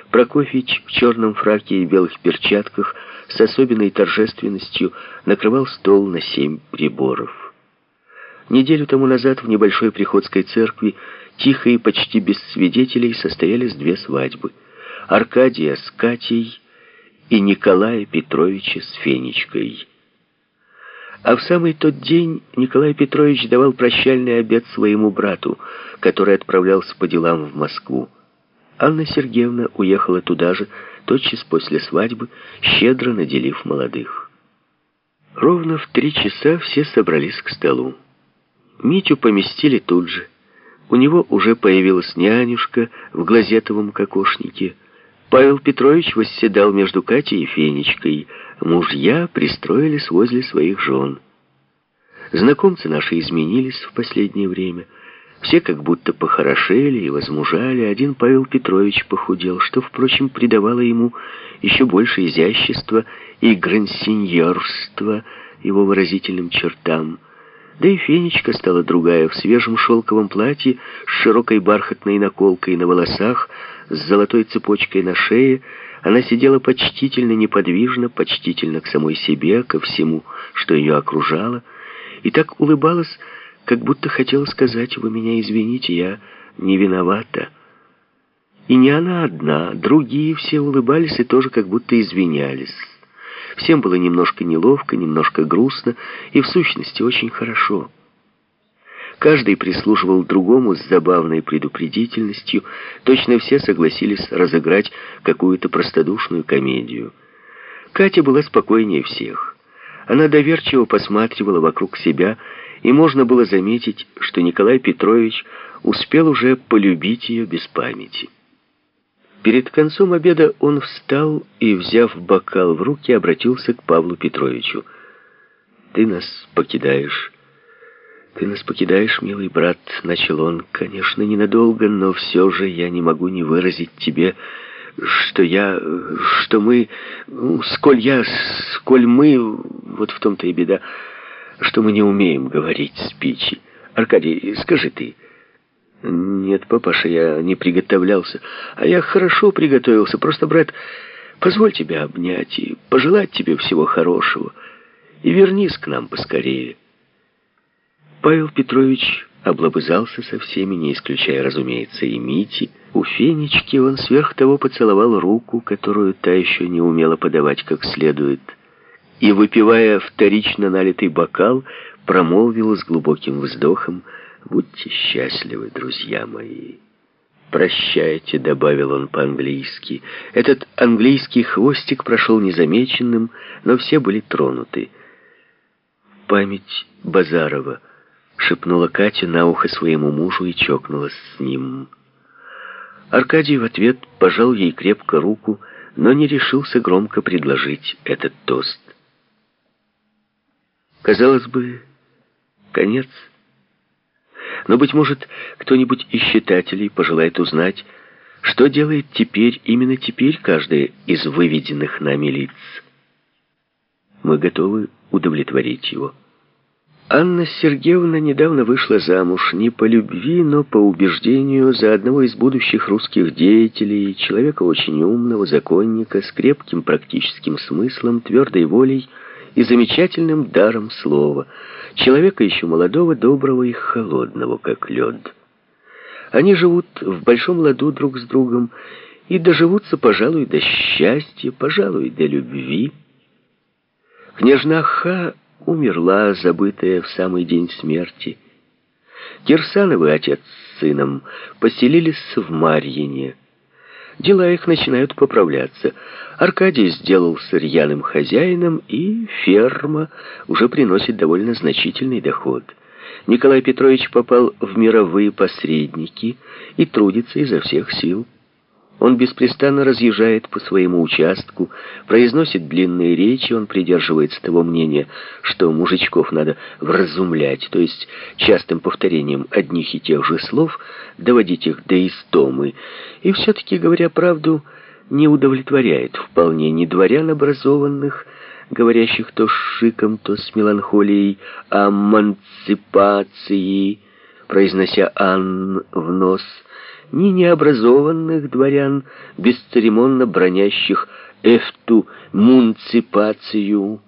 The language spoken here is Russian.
Прокофьич в черном фраке и белых перчатках с особенной торжественностью накрывал стол на 7 приборов. Неделю тому назад в небольшой приходской церкви тихо и почти без свидетелей состоялись 2 свадьбы: Аркадия с Катей и Николая Петровича с Фенечкой. А в самый тот день Николай Петрович давал прощальный обед своему брату, который отправлялся по делам в Москву. Анна Сергеевна уехала туда же, тотчас после свадьбы, щедро наделив молодых. Ровно в 3 часа все собрались к столу. Митю поместили тут же. У него уже появилась нянюшка в глазетовом кокошнике. Павел Петрович восседал между Катей и Фенечкой. Мужья пристроились возле своих жен. Знакомцы наши изменились в последнее время. Все как будто похорошели и возмужали. Один Павел Петрович похудел, что, впрочем, придавало ему еще больше изящества и грансиньорства его выразительным чертам. Да и Фенечка стала другая, в свежем шелковом платье, с широкой бархатной наколкой на волосах, с золотой цепочкой на шее. Она сидела почтительно неподвижно, почтительно к самой себе, ко всему, что ее окружало, и так улыбалась, как будто хотела сказать: «Вы меня извините, я не виновата». И не она одна, другие все улыбались и тоже как будто извинялись. Всем было немножко неловко, немножко грустно и в сущности очень хорошо. Каждый прислушивал другому с забавной предупредительностью, точно все согласились разыграть какую-то простодушную комедию. Катя была спокойнее всех. Она доверчиво посматривала вокруг себя, и можно было заметить, что Николай Петрович успел уже полюбить ее без памяти. Перед концом обеда он встал и, взяв бокал в руки, обратился к Павлу Петровичу. «Ты нас покидаешь, милый брат», — начал он. «Конечно, ненадолго, но все же я не могу не выразить тебе, что мы, сколь мы, вот в том-то и беда, что мы не умеем говорить спичи. Аркадий, скажи ты». «Нет, папаша, я не приготовлялся». «А я хорошо приготовился. Просто, брат, позволь тебя обнять и пожелать тебе всего хорошего. И вернись к нам поскорее». Павел Петрович облобызался со всеми, не исключая, разумеется, и Мити. У Фенечки он сверх того поцеловал руку, которую та еще не умела подавать как следует, и, выпивая вторично налитый бокал, промолвил с глубоким вздохом: «Будьте счастливы, друзья мои». «Прощайте», — добавил он по-английски. Этот английский хвостик прошел незамеченным, но все были тронуты. «Память Базарова», — шепнула Катя на ухо своему мужу и чокнулась с ним. Аркадий в ответ пожал ей крепко руку, но не решился громко предложить этот тост. Казалось бы, конец. Но, быть может, кто-нибудь из читателей пожелает узнать, что делает теперь, именно теперь, каждая из выведенных нами лиц. Мы готовы удовлетворить его. Анна Сергеевна недавно вышла замуж не по любви, но по убеждению за одного из будущих русских деятелей, человека очень умного, законника, с крепким практическим смыслом, твердой волей и замечательным даром слова, человека еще молодого, доброго и холодного, как лед. Они живут в большом ладу друг с другом и доживутся, пожалуй, до счастья, пожалуй, до любви. Княжна Ха умерла, забытая в самый день смерти. Кирсановы, отец с сыном, поселились в Марьине. Дела их начинают поправляться. Аркадий сделался рьяным хозяином, и ферма уже приносит довольно значительный доход. Николай Петрович попал в мировые посредники и трудится изо всех сил. Он беспрестанно разъезжает по своему участку, произносит длинные речи, он придерживается того мнения, что мужичков надо вразумлять, то есть частым повторением одних и тех же слов доводить их до истомы, и все-таки, говоря правду, не удовлетворяет вполне ни дворян образованных, говорящих то с шиком, то с меланхолией «аманципации», произнося «ан» в нос, ни необразованных дворян, бесцеремонно бранящих эфту мунципацию,